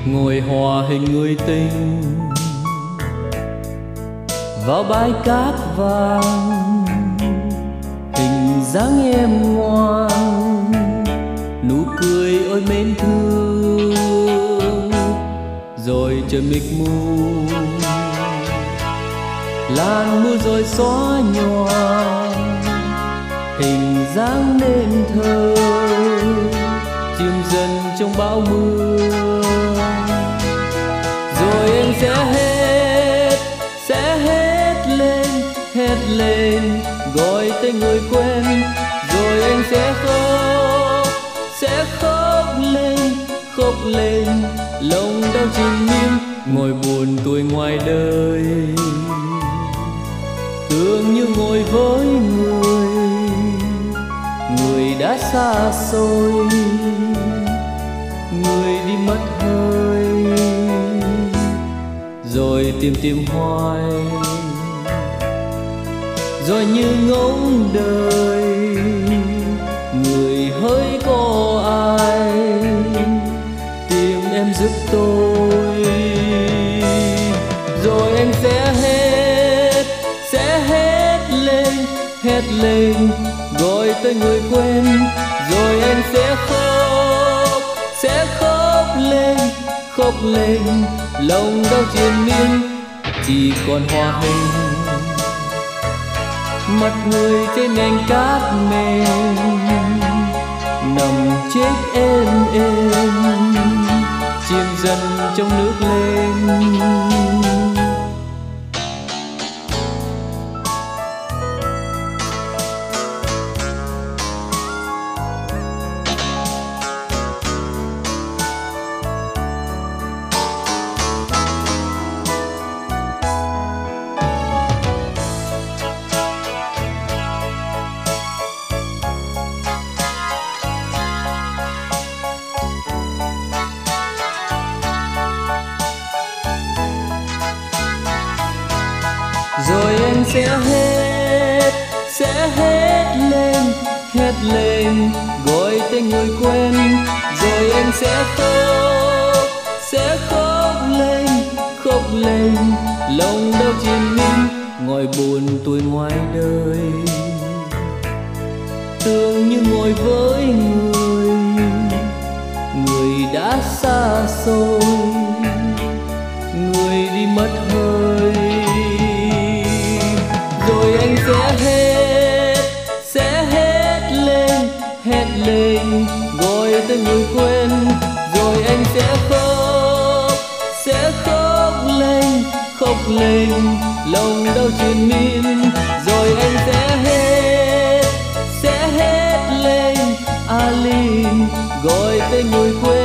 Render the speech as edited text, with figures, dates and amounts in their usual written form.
ngồi hòa hình người tình vào bãi cát vàng, hình dáng em ngoan, nụ cười ôi mến thương. Rồi trời mịt mù, làn mưa rồi xóa nhòa hình dáng nên thơ, chìm dần trong bão mưa. Rồi em sẽ hét lên gọi tên người quen. Rồi anh sẽ khóc lên lòng đau triền miên. Ngồi buồn tuổi ngoài đời, tưởng như ngồi với người đã xa xôi, người đi mất hơi. Rồi tìm hoài, rồi như ngóng đời, người hỡi có ai tìm em giúp tôi. Rồi anh sẽ hét lên gọi tên người quen. Rồi anh sẽ khóc lên lòng đau triền miên. Chỉ còn hòa hình mặt người trên nền cát mềm, nằm chết êm chìm dần trong nước lên. Rồi anh sẽ hét lên gọi tên người quen. Rồi anh sẽ khóc lên lòng đau triền miên. Ngồi buồn tuổi ngoài đời, tưởng như ngồi với người đã xa xôi, người đi mất hơi. Rồi anh sẽ hét lên gọi tên người quen. Rồi anh sẽ khóc lên lòng đau triền miên. Rồi anh sẽ hét lên Alin gọi tên người quen.